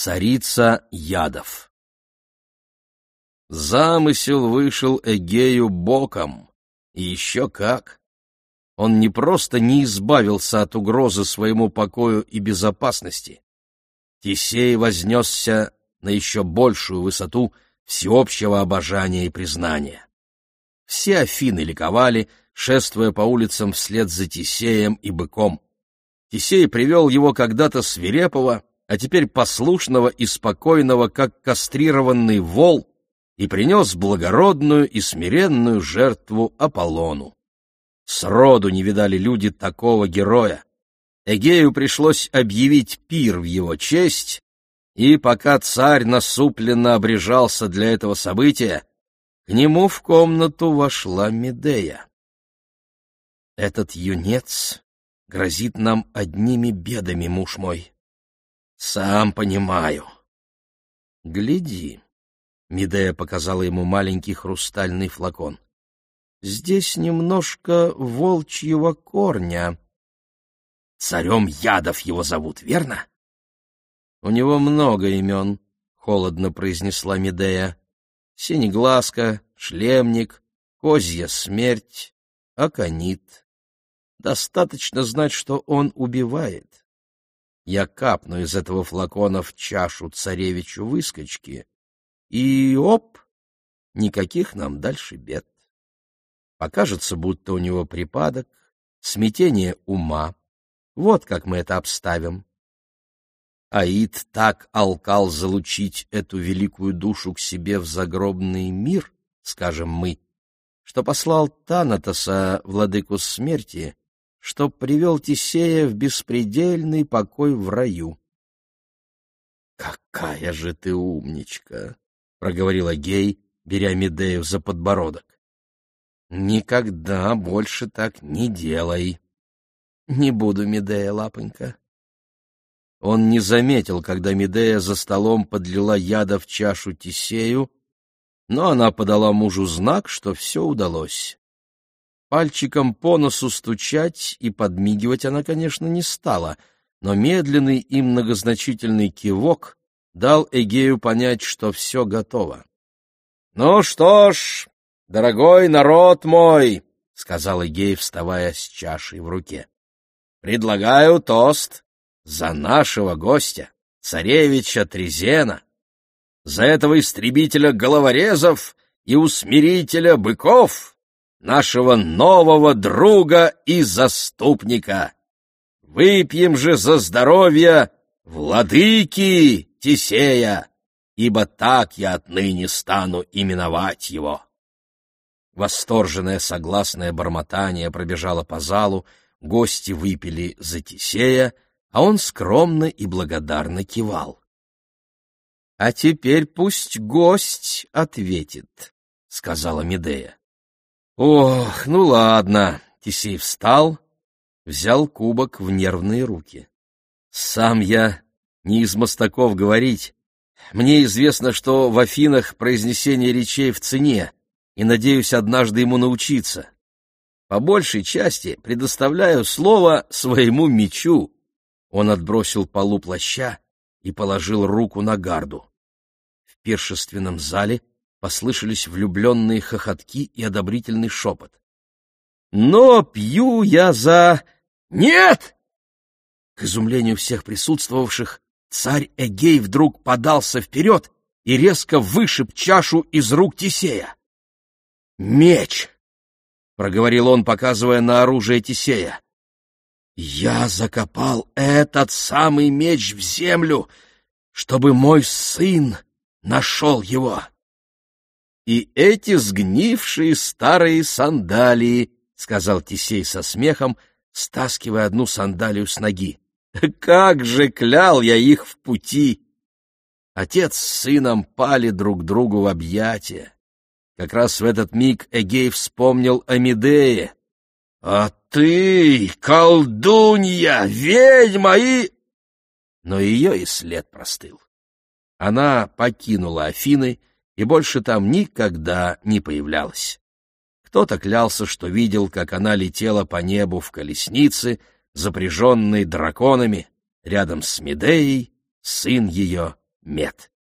Царица ядов. Замысел вышел Эгею боком, и еще как. Он не просто не избавился от угрозы своему покою и безопасности. Тесей вознесся на еще большую высоту всеобщего обожания и признания. Все Афины ликовали, шествуя по улицам вслед за Тесеем и быком. Тесей привел его когда-то свирепого, а теперь послушного и спокойного, как кастрированный вол, и принес благородную и смиренную жертву Аполлону. Сроду не видали люди такого героя. Эгею пришлось объявить пир в его честь, и пока царь насупленно обрежался для этого события, к нему в комнату вошла Медея. «Этот юнец грозит нам одними бедами, муж мой». «Сам понимаю». «Гляди», — Медея показала ему маленький хрустальный флакон. «Здесь немножко волчьего корня». «Царем ядов его зовут, верно?» «У него много имен», — холодно произнесла Медея. «Синеглазка, шлемник, козья смерть, аконит. Достаточно знать, что он убивает. Я капну из этого флакона в чашу царевичу выскочки, и оп, никаких нам дальше бед. Покажется, будто у него припадок, смятение ума. Вот как мы это обставим. Аид так алкал залучить эту великую душу к себе в загробный мир, скажем мы, что послал Танатоса, владыку смерти, чтоб привел Тесея в беспредельный покой в раю. — Какая же ты умничка! — проговорила Гей, беря Медею за подбородок. — Никогда больше так не делай. — Не буду, Медея, лапонька. Он не заметил, когда Медея за столом подлила яда в чашу Тесею, но она подала мужу знак, что все удалось. Пальчиком по носу стучать и подмигивать она, конечно, не стала, но медленный и многозначительный кивок дал Эгею понять, что все готово. — Ну что ж, дорогой народ мой, — сказал Эгей, вставая с чашей в руке, — предлагаю тост за нашего гостя, царевича Трезена, за этого истребителя головорезов и усмирителя быков, нашего нового друга и заступника. Выпьем же за здоровье владыки Тесея, ибо так я отныне стану именовать его». Восторженное согласное бормотание пробежало по залу, гости выпили за Тесея, а он скромно и благодарно кивал. — А теперь пусть гость ответит, — сказала Медея. — Ох, ну ладно. Тесей встал, взял кубок в нервные руки. — Сам я не из мастаков говорить. Мне известно, что в Афинах произнесение речей в цене, и надеюсь однажды ему научиться. По большей части предоставляю слово своему мечу. Он отбросил полу плаща и положил руку на гарду. В пиршественном зале послышались влюбленные хохотки и одобрительный шепот. «Но пью я за...» «Нет!» К изумлению всех присутствовавших, царь Эгей вдруг подался вперед и резко вышиб чашу из рук Тесея. «Меч!» — проговорил он, показывая на оружие Тесея. «Я закопал этот самый меч в землю, чтобы мой сын нашел его». «И эти сгнившие старые сандалии», — сказал Тесей со смехом, стаскивая одну сандалию с ноги. «Как же клял я их в пути!» Отец с сыном пали друг другу в объятия. Как раз в этот миг Эгей вспомнил о Медее. «А ты, колдунья, ведьма и...» Но ее и след простыл. Она покинула Афины и больше там никогда не появлялась. Кто-то клялся, что видел, как она летела по небу в колеснице, запряженной драконами, рядом с Медеей сын ее мед.